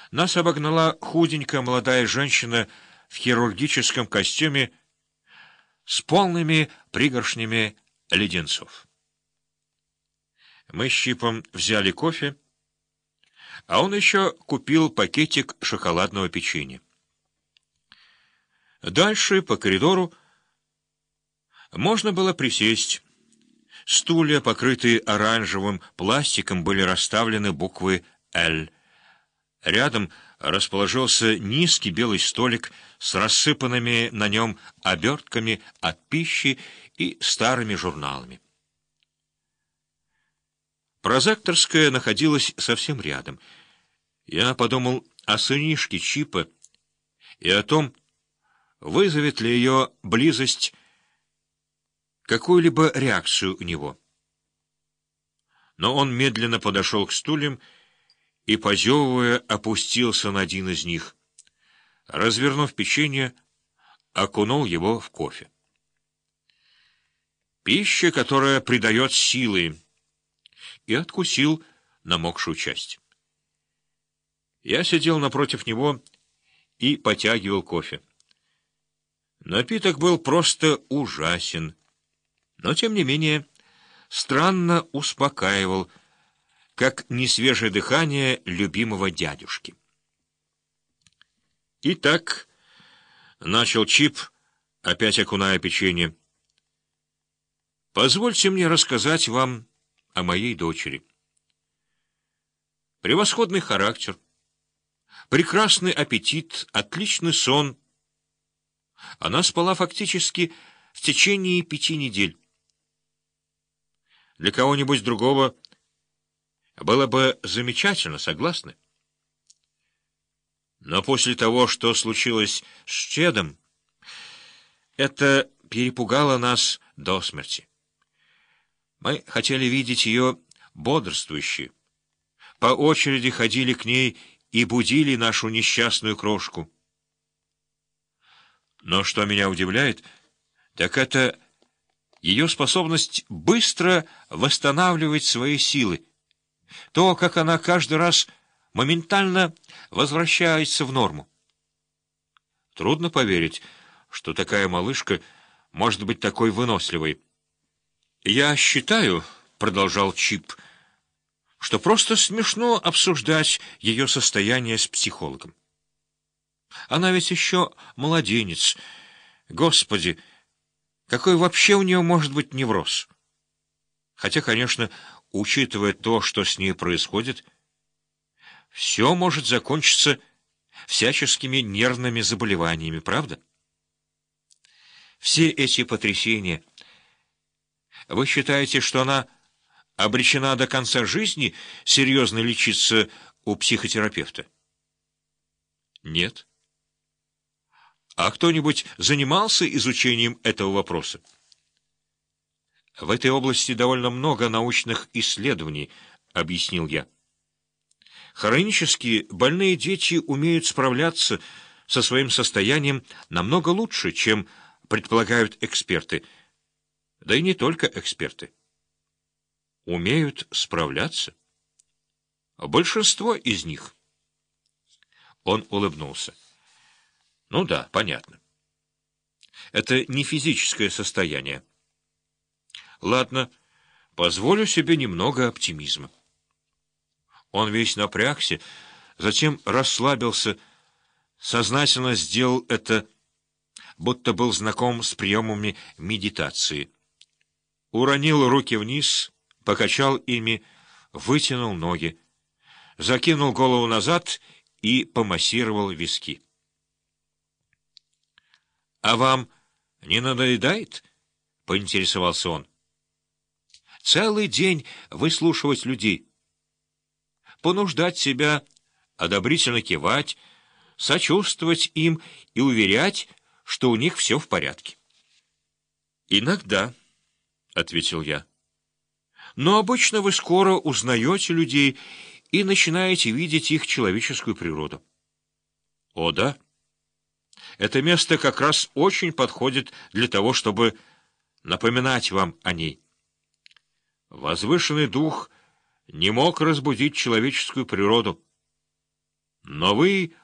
Нас обогнала худенькая молодая женщина в хирургическом костюме с полными пригоршнями леденцов. Мы с Чипом взяли кофе, а он еще купил пакетик шоколадного печенья. Дальше, по коридору, можно было присесть. Стулья, покрытые оранжевым пластиком, были расставлены буквы «Л». Рядом расположился низкий белый столик с рассыпанными на нем обертками от пищи и старыми журналами. Прозекторская находилась совсем рядом. Я подумал о сынишке Чипа и о том, вызовет ли ее близость какую-либо реакцию у него. Но он медленно подошел к стульям и, позевывая, опустился на один из них. Развернув печенье, окунул его в кофе. Пища, которая придает силы, и откусил намокшую часть. Я сидел напротив него и потягивал кофе. Напиток был просто ужасен, но, тем не менее, странно успокаивал, как несвежее дыхание любимого дядюшки. «Итак», — начал Чип, опять окуная печенье, — «позвольте мне рассказать вам о моей дочери. Превосходный характер, прекрасный аппетит, отличный сон. Она спала фактически в течение 5 недель. Для кого-нибудь другого было бы замечательно, согласны? Но после того, что случилось с Чедом, это перепугало нас до смерти. Мы хотели видеть ее бодрствующей. По очереди ходили к ней и будили нашу несчастную крошку. Но что меня удивляет, так это ее способность быстро восстанавливать свои силы, то, как она каждый раз моментально возвращается в норму. Трудно поверить, что такая малышка может быть такой выносливой. «Я считаю, — продолжал Чип, — что просто смешно обсуждать ее состояние с психологом. Она ведь еще младенец. Господи, какой вообще у нее может быть невроз? Хотя, конечно, учитывая то, что с ней происходит, все может закончиться всяческими нервными заболеваниями, правда? Все эти потрясения... Вы считаете, что она обречена до конца жизни серьезно лечиться у психотерапевта? Нет. А кто-нибудь занимался изучением этого вопроса? В этой области довольно много научных исследований, объяснил я. Хронически больные дети умеют справляться со своим состоянием намного лучше, чем предполагают эксперты. Да и не только эксперты. Умеют справляться. Большинство из них. Он улыбнулся. Ну да, понятно. Это не физическое состояние. Ладно, позволю себе немного оптимизма. Он весь напрягся, затем расслабился, сознательно сделал это, будто был знаком с приемами медитации. Уронил руки вниз, покачал ими, вытянул ноги, закинул голову назад и помассировал виски. — А вам не надоедает? — поинтересовался он. — Целый день выслушивать людей, понуждать себя, одобрительно кивать, сочувствовать им и уверять, что у них все в порядке. — Иногда, — ответил я. Но обычно вы скоро узнаете людей и начинаете видеть их человеческую природу. О, да. Это место как раз очень подходит для того, чтобы напоминать вам о ней. Возвышенный дух не мог разбудить человеческую природу. Но вы